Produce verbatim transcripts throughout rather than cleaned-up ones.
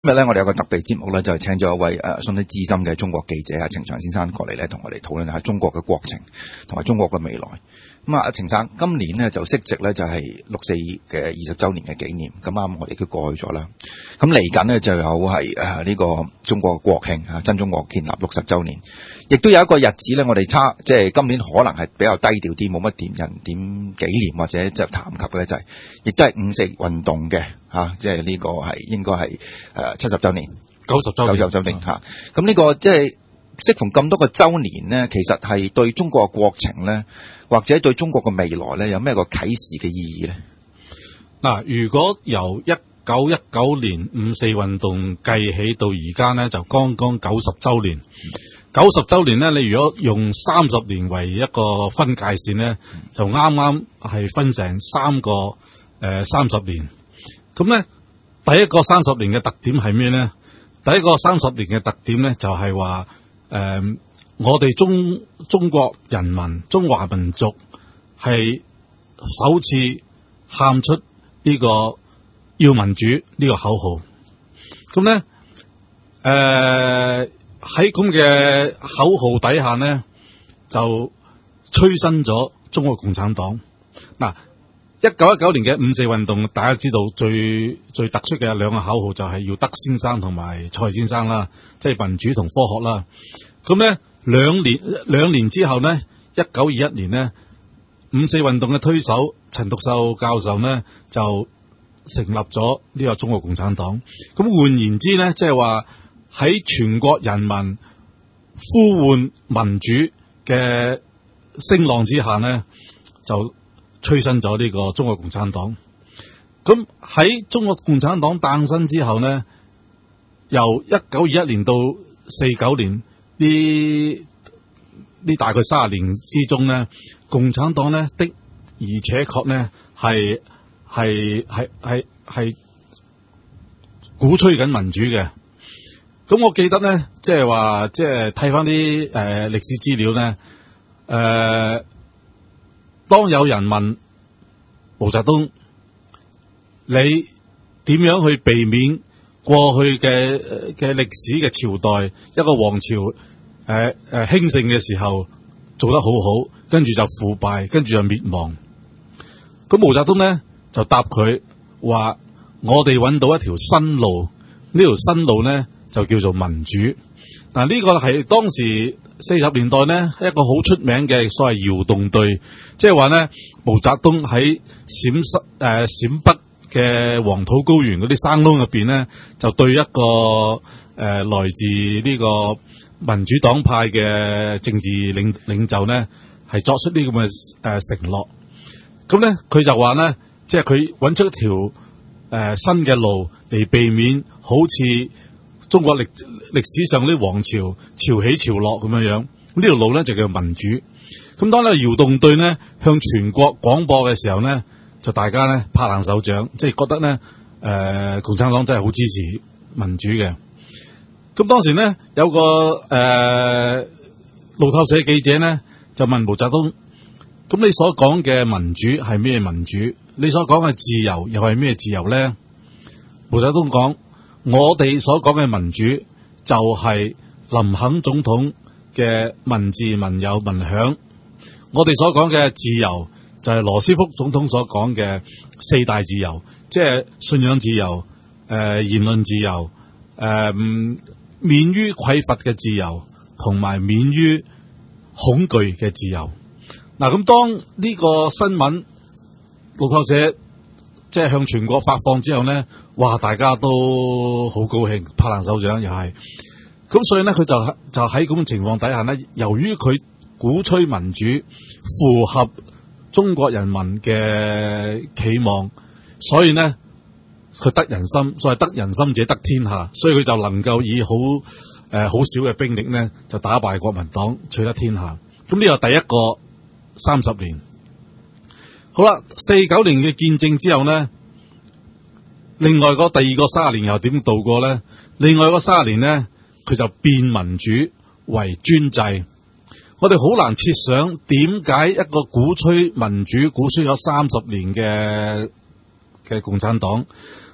今日咧，我哋有個特別節目咧，就係請咗一位誒相當資深嘅中國記者啊，程翔先生過嚟咧，同我哋討論下中國嘅國情同埋中國嘅未來。咁啊，程生今年呢就息值咧就係六四嘅二十週年嘅紀念，咁啱我哋都過去咗啦。咁嚟緊呢就有係誒呢個中國國慶啊，真中國建立六十週年，亦都有一個日子咧，我哋差即係今年可能係比較低調啲，冇乜點人點紀念或者就談及嘅咧，就係亦都係五四運動嘅嚇，即係呢個係應該係誒七十週年、 九十週年、 九十週年嚇。咁呢個即係適逢咁多個週年呢，其實係對中國嘅國情咧，或者對中國嘅未來咧，有咩個啟示嘅意義咧？ 嗱，如果由一九一九年五四運動計起到而家呢，就剛剛九十週年。九十週年呢，你如果用三十年為一個分界線呢，就啱啱係分成三個誒三十年。咁呢，第一個三十年嘅特點係咩呢？第一個三十年嘅特點呢，就係話誒，我哋中中國人民、中華民族係首次喊出呢個要民主呢個口號。咁呢，誒喺咁嘅口號底下呢，就催生咗中國共產黨。嗱，一九一九年嘅五四運動，大家知道最最突出嘅兩個口號就係要德先生同埋蔡先生啦，即係民主同科學啦。咁呢，兩年兩年之後呢，一九二一年呢，五四運動嘅推手陳獨秀教授呢就成立咗呢個中國共產黨。咁換言之呢，即係話喺全國人民呼喚民主嘅聲浪之下呢，就催生咗呢個中國共產黨。咁喺中國共產黨誕生之後呢，由一九二一年到四九年呢呢大概三十年之中呢，共產黨呢的而且確呢係係係係係鼓吹緊民主嘅。咁我記得呢，即係話即係睇翻啲誒歷史資料呢，誒、呃、當有人問毛澤東，你點樣去避免過去嘅嘅歷史嘅朝代一個王朝誒誒興盛嘅時候做得好好，跟住就腐敗，跟住就滅亡？咁毛澤東呢就答佢話：我哋揾到一條新路，呢條新路呢就叫做民主。嗱，呢個係當時四十年代呢一個好出名嘅所謂窯洞隊，即係話呢毛澤東喺陝西誒陝北嘅黃土高原嗰啲山窿入邊呢，就對一個誒、呃、來自呢個民主黨派嘅政治領領袖呢，係作出呢咁嘅誒承諾。咁呢佢就話呢，即係佢揾出一條誒、呃、新嘅路嚟避免好似中國歷歷史上啲王朝潮起潮落咁樣樣，呢條路咧就叫民主。咁當呢個窯洞隊呢向全國廣播嘅時候呢，就大家呢拍爛手掌，即係覺得呢誒、呃、共產黨真係好支持民主嘅。咁當時呢有個誒、呃、路透社記者呢就問毛澤東：咁你所講嘅民主係咩民主？你所講嘅自由又係咩自由呢？毛澤東講：我哋所講嘅民主就係林肯總統嘅民治民有民享，我哋所講嘅自由就係羅斯福總統所講嘅四大自由，即係信仰自由、誒、呃、言論自由、誒、呃、免於匱乏嘅自由，同埋免於恐懼嘅自由。嗱，咁當呢個新聞路透社即係向全國發放之後呢，哇！大家都好高興，拍爛手掌又係。咁所以呢，佢就就喺咁嘅情況底下呢，由於佢鼓吹民主，符合中國人民嘅期望，所以呢，佢得人心，所謂得人心者得天下，所以佢就能夠以好誒好少嘅兵力呢，就打敗國民黨，取得天下。咁呢個第一個三十年。好啦，四九年嘅見證之後呢，另外嗰第二個三十年又點度過呢？另外嗰三十年呢，佢就變民主為專制。我哋好難設想點解一個鼓吹民主、鼓吹咗三十年嘅嘅共產黨，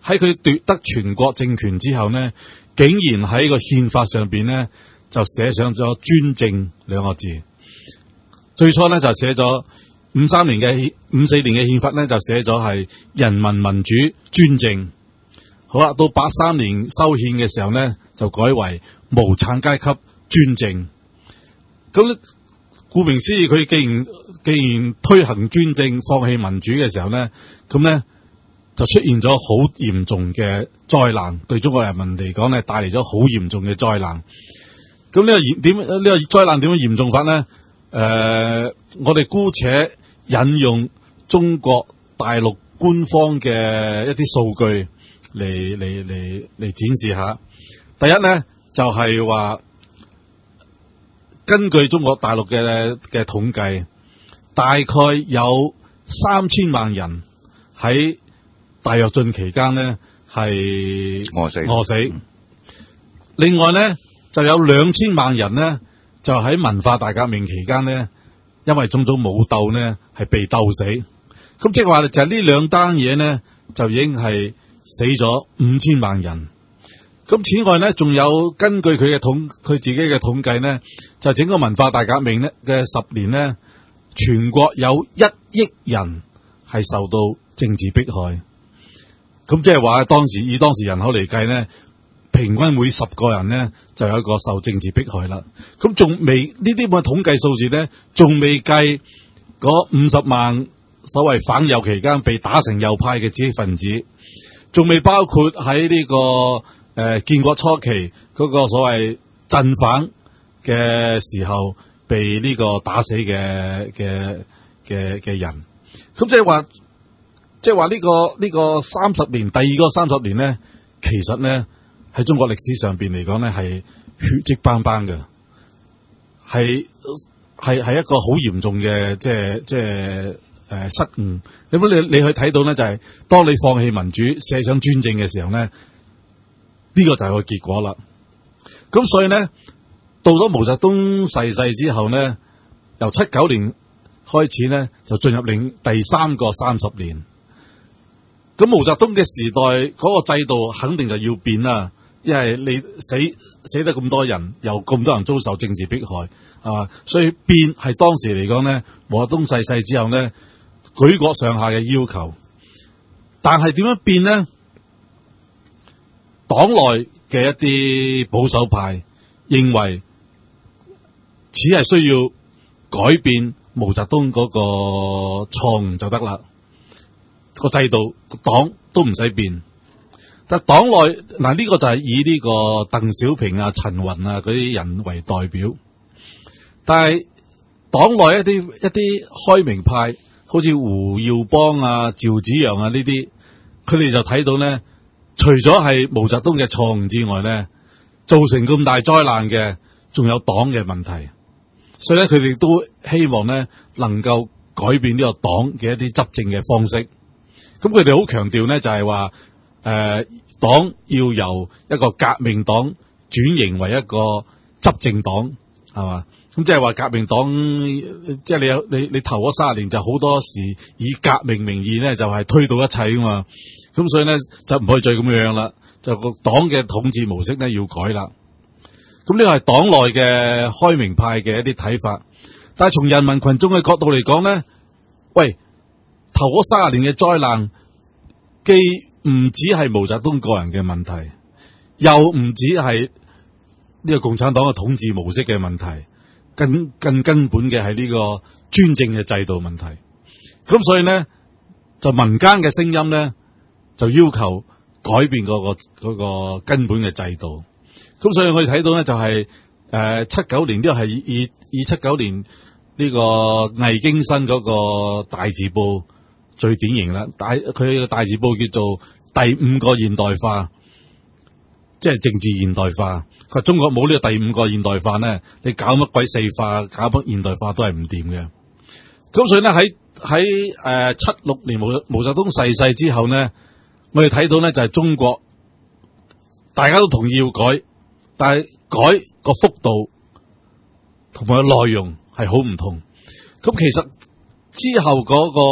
喺佢奪得全國政權之後呢，竟然喺個憲法上邊呢就寫上咗專政兩個字。最初呢就寫咗五三年嘅五四年嘅憲法呢就寫咗係人民民主專政。好啦，到八三年修憲嘅時候呢，就改為無產階級專政。咁顧名思義，佢既然既然推行專政，放棄民主嘅時候呢，咁呢就出現咗好嚴重嘅災難，對中國人民嚟講呢，帶嚟咗好嚴重嘅災難。咁呢個嚴點呢個災難點樣嚴重法呢？誒、呃，我哋姑且引用中國大陸官方嘅一啲數據嚟嚟嚟嚟展示下。第一呢，就係、是、話，根據中國大陸嘅嘅統計，大概有三千萬人喺大躍進期間呢係餓死餓死。嗯、另外呢，就有兩千萬人呢就喺文化大革命期間呢，因為種種武鬥呢係被鬥死。咁即係話就係呢兩單嘢呢，就已經係死咗五千萬人。咁此外呢，仲有根據佢嘅統佢自己嘅統計呢，就整個文化大革命呢嘅十年呢，全國有一億人係受到政治迫害。咁即係話當時以當時人口嚟計呢，平均每十個人呢就有一個受政治迫害啦。咁仲未呢啲咁嘅統計數字呢，仲未計嗰五十萬所謂反右期間被打成右派嘅知識分子，仲未包括喺呢、這個誒、呃、建國初期嗰個所謂鎮反嘅時候被呢個打死嘅嘅嘅嘅人。咁即係話。即係話呢個呢、這個三十年，第二個三十年呢，其實呢喺中國歷史上邊嚟講呢係血跡斑斑嘅，係係係一個好嚴重嘅即係即係誒、呃、失誤。你你你去睇到呢，就係、是、當你放棄民主，寫上專政嘅時候呢，呢、這個就係個結果啦。咁所以呢，到咗毛澤東逝世之後呢，由七九年開始呢，就進入另第三個三十年。咁毛澤東嘅時代嗰、那個制度肯定就要變啦，因為你死死得咁多人，又咁多人遭受政治迫害啊，所以變係當時嚟講咧，毛澤東逝世之後咧，舉國上下嘅要求。但係點樣變呢？黨內嘅一啲保守派認為，只係需要改變毛澤東嗰個錯誤就得啦。個制度黨都唔使變，但黨內嗱呢個就係以呢個鄧小平啊、陳雲啊嗰啲人為代表，但係黨內一啲一啲開明派，好似胡耀邦啊、趙紫陽啊呢啲，佢哋就睇到咧，除咗係毛澤東嘅錯誤之外咧，造成咁大災難嘅，仲有黨嘅問題，所以咧佢哋都希望咧能夠改變呢個黨嘅一啲執政嘅方式。咁佢哋好強調咧，就係話誒，黨要由一個革命黨轉型為一個執政黨，係嘛？咁即係話革命黨，即係你有你你頭嗰三十年就好多時以革命名義咧，就係推倒一切噶嘛。咁所以咧就唔可以再咁樣啦，就個黨嘅統治模式咧要改啦。咁呢個係黨內嘅開明派嘅一啲睇法，但係從人民群眾嘅角度嚟講咧，喂。頭嗰三十年嘅災難，既唔止係毛澤東個人嘅問題，又唔止係呢個共產黨嘅統治模式嘅問題，更更根本嘅係呢個專政嘅制度問題。咁所以呢，就民間嘅聲音呢，就要求改變嗰個嗰個根本嘅制度。咁所以我哋睇到呢，就係誒七九年呢個係以以七九年呢個魏京新嗰個大字報。最典型啦，大佢嘅大字報叫做第五個現代化，即係政治現代化。佢話中國冇呢個第五個現代化咧，你搞乜鬼四化，搞乜現代化都係唔掂嘅。咁所以咧喺喺誒七六年毛毛澤東逝世之後咧，我哋睇到咧就係中國大家都同意要改，但係改個幅度同埋個內容係好唔同。咁其實之後嗰個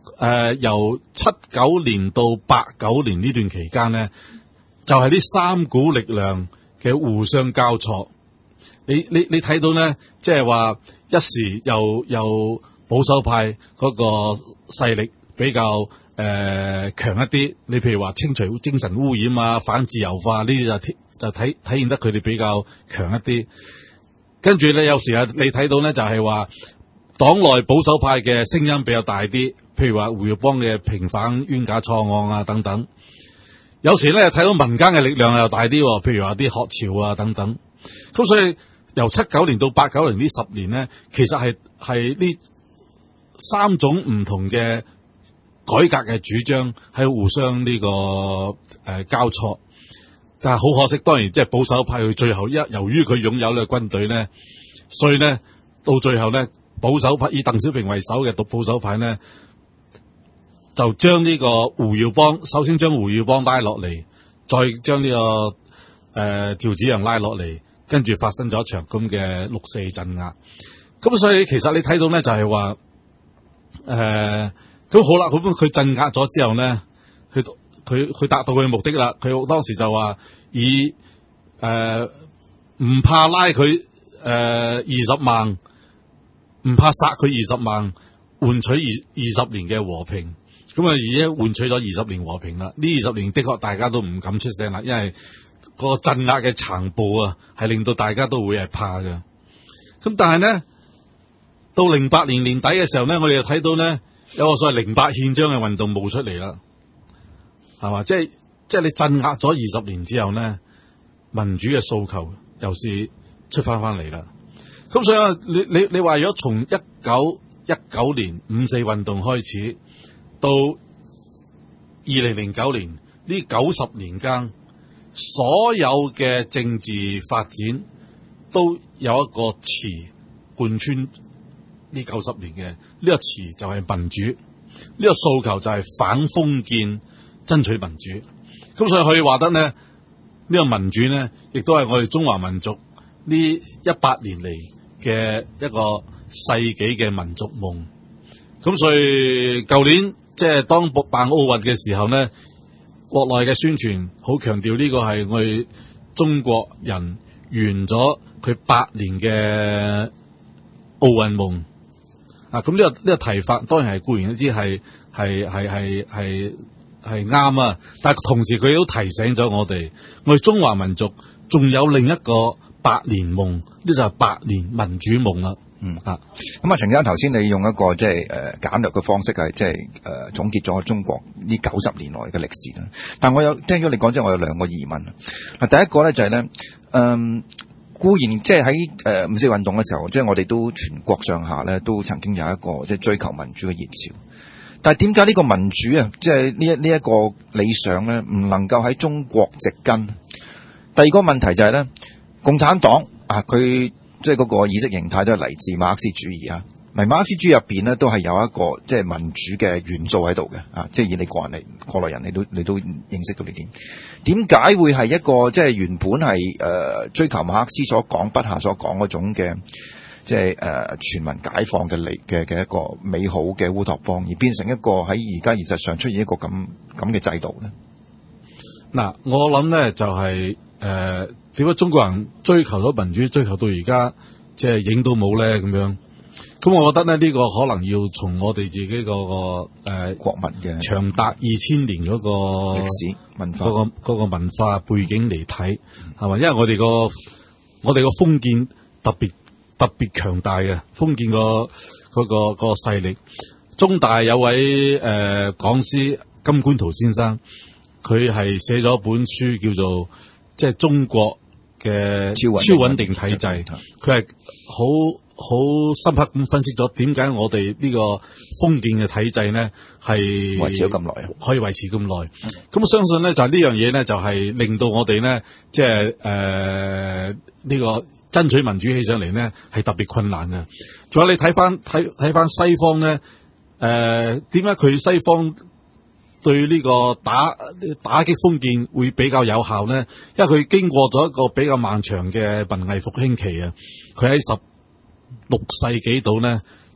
呃、由七九年到八九年呢段期間咧，就係、是、呢三股力量嘅互相交錯。你你你睇到咧，即係話一時又又保守派嗰個勢力比較誒、呃、強一啲。你譬如話清除精神污染啊、反自由化呢啲就就體體現得佢哋比較強一啲。跟住咧，有時啊，你睇到咧就係話黨內保守派嘅聲音比較大啲，譬如話胡耀邦嘅平反冤假錯案啊等等。有時咧睇到民間嘅力量又大啲，譬如話啲學潮啊等等。咁所以由七九年到八九年呢十年咧，其實係係呢三種唔同嘅改革嘅主張喺互相呢、這個誒、呃、交錯。但係好可惜，當然即係保守派佢最後一，由於佢擁有呢個軍隊咧，所以咧到最後咧，保守派以鄧小平為首嘅獨保守派咧，就將呢個胡耀邦，首先將胡耀邦拉落嚟，再將呢、這個誒、呃、趙紫陽拉落嚟，跟住發生咗一場咁嘅六四鎮壓。咁所以其實你睇到咧就係話，誒、呃、咁好啦，咁佢鎮壓咗之後咧，佢。佢佢達到佢嘅目的啦，佢當時就話以誒唔、呃、怕拉佢誒二十萬，唔怕殺佢二十萬，換取二二十年嘅和平。咁啊，而家換取咗二十年和平啦。呢二十年的確大家都唔敢出聲啦，因為個鎮壓嘅殘暴啊，係令到大家都會係怕嘅。咁但係咧，到零八年年底嘅時候咧，我哋就睇到咧有個所謂零八憲章嘅運動冒出嚟啦。係嘛？即係即係你鎮壓咗二十年之後咧，民主嘅訴求又是出翻翻嚟啦。咁所以你你你話如果從一九一九年五四運動開始到二零零九年呢九十年間，所有嘅政治發展都有一個詞貫穿呢九十年嘅，呢、這個詞就係民主，呢、這個訴求就係反封建。爭取民主，咁所以可以話得咧，呢、這個民主咧，亦都係我哋中華民族呢一百年嚟嘅一個世紀嘅民族夢。咁所以舊年即係當辦奧運嘅時候咧，國內嘅宣傳好強調呢個係我哋中國人圓咗佢百年嘅奧運夢。啊，咁呢、這個呢、這個提法當然係固然一啲係係係係係。係啱啊！但係同時佢都提醒咗我哋，我哋中華民族仲有另一個百年夢，呢就係百年民主夢啦。嗯啊， 咁啊，陳生頭先你用一個即係誒簡略嘅方式係即係誒總結咗中國呢九十年來嘅歷史啦。但我有聽咗你講之後，我有兩個疑問。嗱，第一個咧就係、是、咧，嗯，固然即係喺誒五四運動嘅時候，即係我哋都全國上下咧都曾經有一個即係追求民主嘅熱潮。但係點解呢個民主啊，即係呢一呢一個理想咧，唔能夠喺中國植根？第二個問題就係咧，共產黨啊，佢即係嗰個意識形態都係嚟自馬克思主義啊。嚟馬克思主義入邊咧，都係有一個即係民主嘅元素喺度嘅啊。即係以你個人嚟，國內人你都你都認識到呢點。點解會係一個即係原本係誒、呃、追求馬克思所講筆下所講嗰種嘅？即係誒、呃、全民解放嘅嚟嘅嘅一個美好嘅烏托邦，而變成一個喺而家現實上出現一個咁咁嘅制度咧。 嗱，我諗咧就係誒點解中國人追求咗民主，追求到而家即係影都冇咧咁樣。咁我覺得咧呢、這個可能要從我哋自己嗰、那個誒、呃、國民嘅長達二千年嗰個歷史文化嗰、那個嗰、那個文化背景嚟睇，係嘛？因為我哋個我哋個封建特別。特別強大嘅封建個嗰個個勢力，中大有位誒、呃、講師金觀圖先生，佢係寫咗一本書叫做即係中國嘅超穩定體制，佢係好好深刻咁分析咗點解我哋呢個封建嘅體制咧係維持咗咁耐， 可以維持咁耐。咁我相信咧就係、是、呢樣嘢咧就係、是、令到我哋咧即係誒呢個。爭取民主起上嚟咧，係特別困難嘅。仲有你睇翻睇睇翻西方咧，誒點解佢西方對呢個打打擊封建會比較有效咧？因為佢經過咗一個比較漫長嘅文藝復興期啊。佢喺十六世紀度咧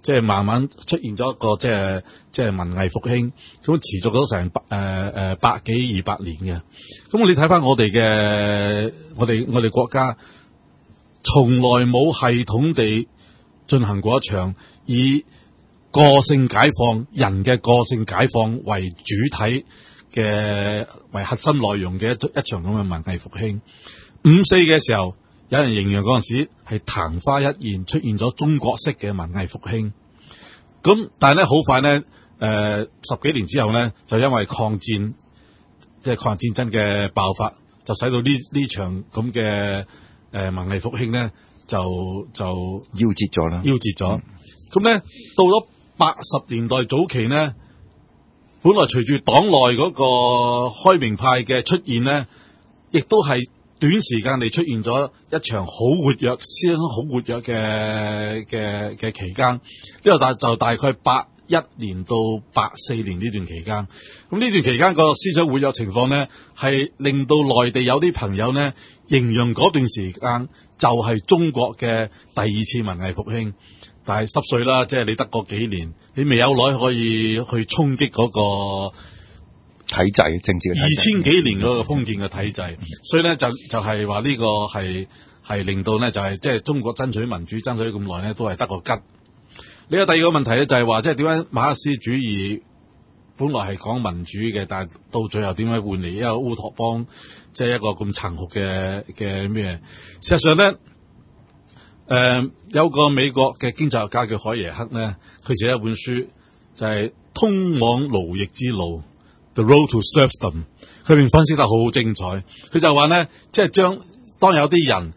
即係慢慢出現咗一個即係即係文藝復興，咁持續咗成百誒誒百幾二百年嘅。咁你睇翻我哋嘅我哋我哋國家，從來冇系統地進行過一場以個性解放人嘅個性解放為主體嘅為核心內容嘅一一場咁嘅文藝復興。五四嘅時候，有人形容嗰陣時係曇花一現，出現咗中國式嘅文藝復興。咁但係咧好快咧，誒、呃、十幾年之後咧，就因為抗戰即係抗日戰爭嘅爆發，就使到呢呢場咁嘅誒文藝復興咧就就夭折咗啦， 夭折咗。咁咧、嗯、到咗八十年代早期咧，本來隨住黨內嗰個開明派嘅出現咧，亦都係短時間地出現咗一場好活躍、思想好活躍嘅嘅嘅期間。呢個大就大概八一年到八四年呢段期間。咁呢段期間個思想活躍情況咧，係令到內地有啲朋友咧形容嗰段時間就係中國嘅第二次文藝復興。但係濕碎啦，即係你得個幾年，你未有耐可以去衝擊嗰個體制政治嘅二千幾年嗰個封建嘅體制，嗯、所以咧就就係話呢個係係令到咧就係即係中國爭取民主爭取咁耐咧都係得個吉。呢個第二個問題咧就係話即係點解馬克思主義本來係講民主嘅，但係到最後點解換嚟一個烏托邦，即係一個咁殘酷嘅嘅咩？事實上咧。誒、呃，有個美國嘅經濟學家叫海耶克咧，佢寫一本書就係、是《通往奴役之路》The Road to Serfdom， 佢邊分析得好好精彩。佢就話咧，即係將當有啲人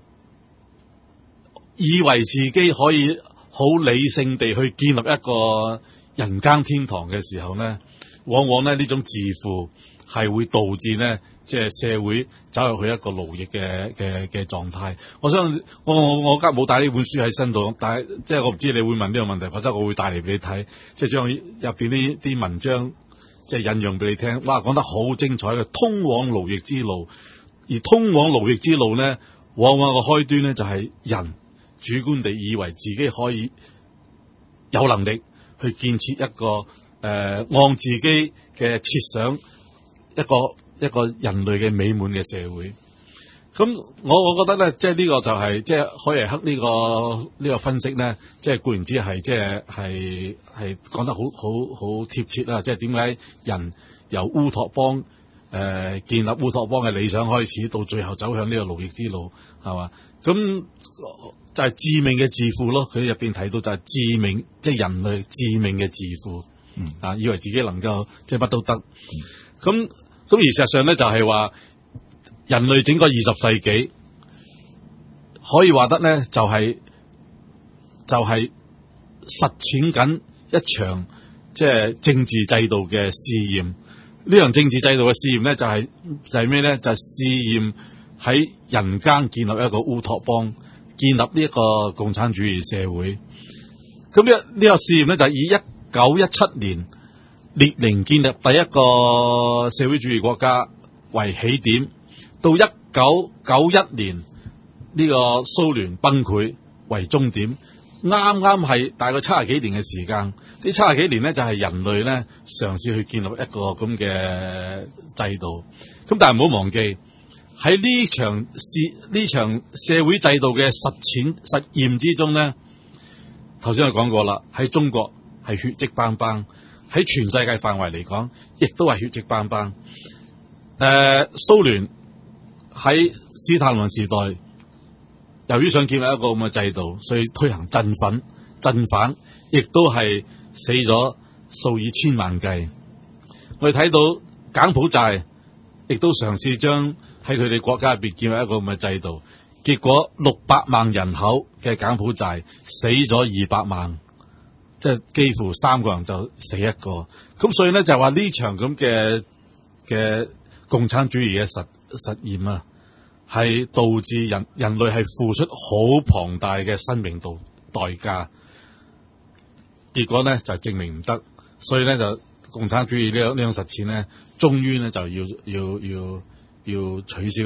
以為自己可以好理性地去建立一個人間天堂嘅時候咧，往往咧呢種自負係會導致咧。即係社會走入去一個奴役嘅嘅嘅狀態。我想我我我家冇帶呢本書喺身度，但係即係我唔知你會問呢個問題，否則我會帶嚟俾你睇，即係將入邊呢啲文章即係引用俾你聽。哇，講得好精彩嘅，通往奴役之路。而通往奴役之路咧，往往個開端咧就係人主觀地以為自己可以有能力去建設一個誒、呃、按自己嘅設想一個。一個人類嘅美滿嘅社會，咁我我覺得咧，即係呢個就係、是、即係海耶克呢、這個呢、這個分析咧，即係固然之係即係係係講得好好好貼切啦。即係點解人由烏托邦誒、呃、建立烏托邦嘅理想開始，到最後走向呢個奴役之路，係嘛？咁就係致命嘅自負咯。佢入邊提到就係致命，即係人類致命嘅自負，嗯啊，以為自己能夠即係乜都得，咁、嗯。咁而事實上咧，就係話人類整個二十世紀可以話得咧，就係就係實踐緊一場即係政治制度嘅試驗。呢樣政治制度嘅試驗咧，就係就係咩咧？就係試驗喺人間建立一個烏托邦，建立呢一個共產主義社會。咁呢呢個試驗咧，就係以一九一七年。列寧建立第一個社會主義國家為起點，到一九九一年呢個蘇聯崩潰為終點，啱啱係大概七十幾年嘅時間。呢七十幾年咧就係人類咧嘗試去建立一個咁嘅制度。咁但係唔好忘記喺呢場試呢場社會制度嘅實踐實驗之中咧，頭先我講過啦，喺中國係血跡斑斑。喺全世界範圍嚟講，亦都係血跡斑斑。誒、呃，蘇聯喺斯大林時代，由於想建立一個咁嘅制度，所以推行鎮粉、鎮反，亦都係死咗數以千萬計。我哋睇到柬埔寨，亦都嘗試將喺佢哋國家入邊建立一個咁嘅制度，結果六百萬人口嘅柬埔寨死咗二百萬。即係幾乎三個人就死一個，咁所以咧就話呢場咁嘅嘅共產主義嘅實實驗啊，係導致人人類係付出好龐大嘅生命度代價，結果咧就證明唔得，所以咧就共產主義呢呢種實踐咧，終於咧就要要要要取消，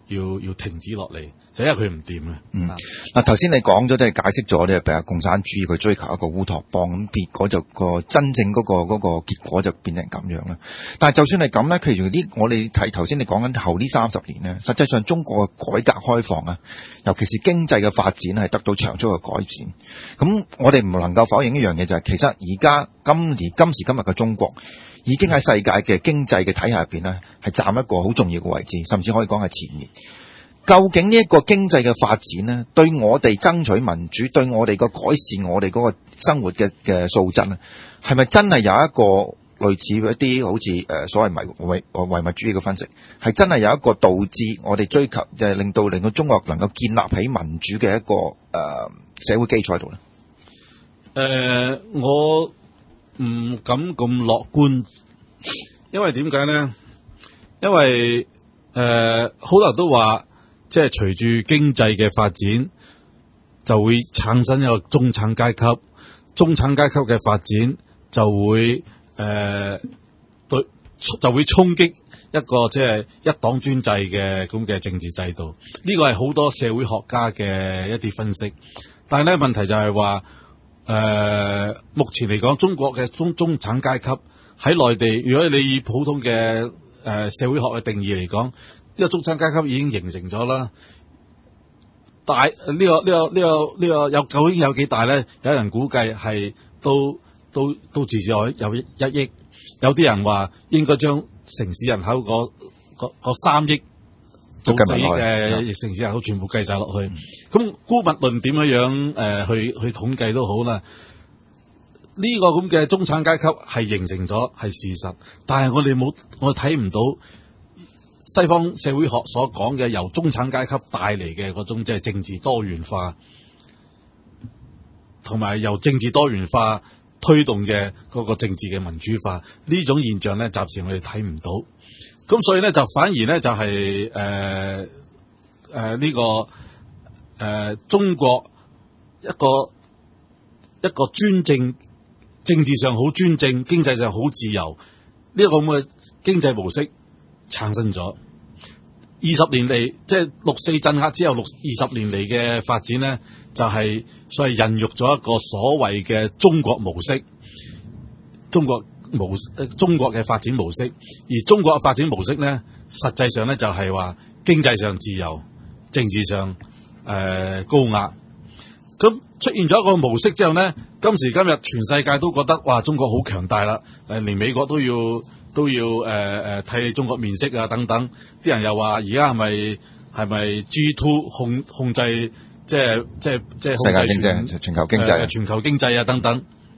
要要停止落嚟，就因為佢唔掂嘅。 嗯，嗱頭先你講咗，即係解釋咗咧，譬如共產主義佢追求一個烏托邦，咁結果就個真正嗰、嗰個嗰、嗰個結果就變成咁樣啦。但係就算係咁咧，譬如呢，我哋睇頭先你講緊後呢三十年咧，實際上中國嘅改革開放啊，尤其是經濟嘅發展係得到長足嘅改善。咁我哋唔能夠否認一樣嘢就係、是，其實而家今年今時今日嘅中國，已經喺世界嘅經濟嘅體系入邊咧，係佔一個好重要嘅位置，甚至可以講係前列。究竟呢一個經濟嘅發展咧，對我哋爭取民主，對我哋個改善我哋嗰個生活嘅嘅素質咧，係咪真係有一個類似一啲好似誒所謂唯唯唯物主義嘅分析，係真係有一個導致我哋追求誒令到令到中國能夠建立起民主嘅一個誒、呃、社會基礎喺度咧？ 誒、呃，我唔敢咁樂觀，因為點解咧？因為誒好多人都話。即係隨住經濟嘅發展，就會產生一個中產階級，中產階級嘅發展就會誒、呃、對就會衝擊一個即係一黨專制嘅咁嘅政治制度。呢個係好多社會學家嘅一啲分析，但係咧問題就係話誒目前嚟講，中國嘅中中產階級喺內地，如果你以普通嘅誒、呃、社會學嘅定義嚟講。呢個中產階級已經形成咗啦，大呢、這個呢、這個呢、這個呢、這個有究竟有幾大咧？有人估計係都都都至少有有一億，有啲人話應該將城市人口嗰嗰三億到四億嘅城市人口全部計晒落去。咁姑勿論點樣樣誒、呃、去去統計都好啦。呢、這個咁嘅中產階級係形成咗係事實，但係我哋冇我睇唔到。西方社會學所講嘅由中產階級帶嚟嘅嗰種即係政治多元化，同埋由政治多元化推動嘅嗰個政治嘅民主化，呢種現象咧，暫時我哋睇唔到。咁所以咧，就反而咧就係誒誒呢個誒、呃、中國一個一個專政，政治上好專政，經濟上好自由呢一個咁嘅經濟模式。產生咗二十年嚟，即係六四鎮壓之後六二十年嚟嘅發展咧，就係、是、所謂孕育咗一個所謂嘅中國模式，中國模中國嘅發展模式。而中國嘅發展模式咧，實際上咧就係話經濟上自由，政治上誒、呃、高壓。咁出現咗一個模式之後咧，今時今日全世界都覺得哇，中國好強大啦！誒，連美國都要。都要誒誒睇中國面色啊等等，啲人又話而家係咪係咪 G 二 控控制即係即係即係控制世界經濟、全球經濟、 呃、全球經濟啊等等。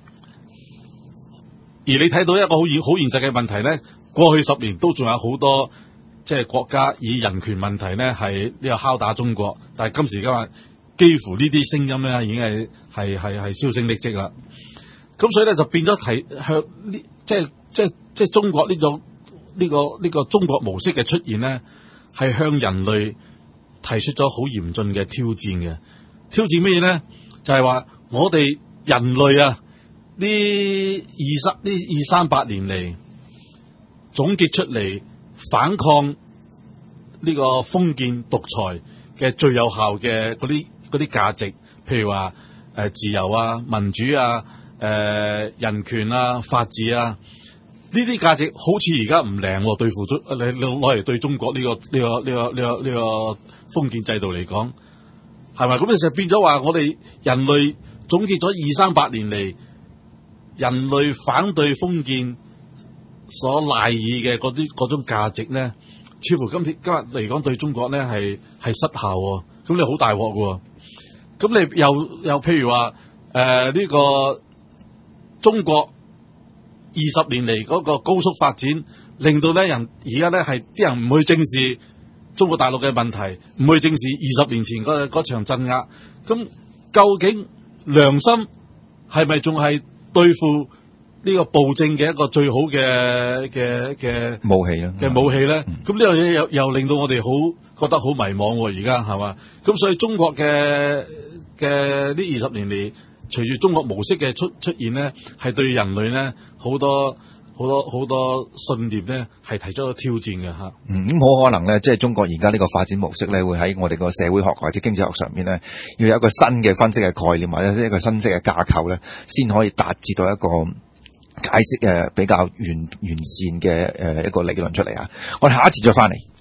而你睇到一個好現好現實嘅問題咧，過去十年都仲有好多即係國家以人權問題咧係呢個敲打中國，但係今時今日幾乎呢啲聲音咧已經係係係係銷聲匿跡啦。咁所以咧就變咗提向呢即係。即係即係中國呢種呢個呢個中國模式嘅出現咧，係向人類提出咗好嚴峻嘅挑戰嘅。挑戰咩嘢咧？就係話我哋人類啊，呢二三呢二三百年嚟總結出嚟反抗呢個封建獨裁嘅最有效嘅嗰啲嗰啲價值，譬如話誒自由啊、民主啊、誒人權啊、法治啊。呢啲價值好似而家唔靈，對付中你你攞嚟對中國呢、呢個呢、呢個呢、呢個呢、呢個呢、呢個封建制度嚟講，係咪咁？就變咗話我哋人類總結咗二三百年嚟，人類反對封建所賴以嘅嗰啲嗰種價值咧，似乎今天今日嚟講對中國咧係係失效喎。咁你好大鑊喎。咁你又又譬如話誒呢個中國。二十年嚟嗰個高速發展，令到咧人而家咧係啲人唔去正視中國大陸嘅問題，唔去正視二十年前嗰嗰場鎮壓。咁究竟良心係咪仲係對付呢個暴政嘅一個最好嘅嘅嘅武器咧？ 嘅武器咧？咁呢樣嘢又又令到我哋好覺得好迷茫喎。而家係嘛？咁所以中國嘅嘅呢二十年嚟。隨住中國模式嘅出出現咧，係對人類咧好多好多好多信念咧係提出咗挑戰嘅嚇。 嗯，咁好可能咧，即係中國而家呢個發展模式咧，會喺我哋個社會學或者經濟學上面咧，要有一個新嘅分析嘅概念或者一個新式嘅架構咧，先可以達至到一個解釋誒比較完完善嘅誒一個理論出嚟啊！我哋下一節再翻嚟。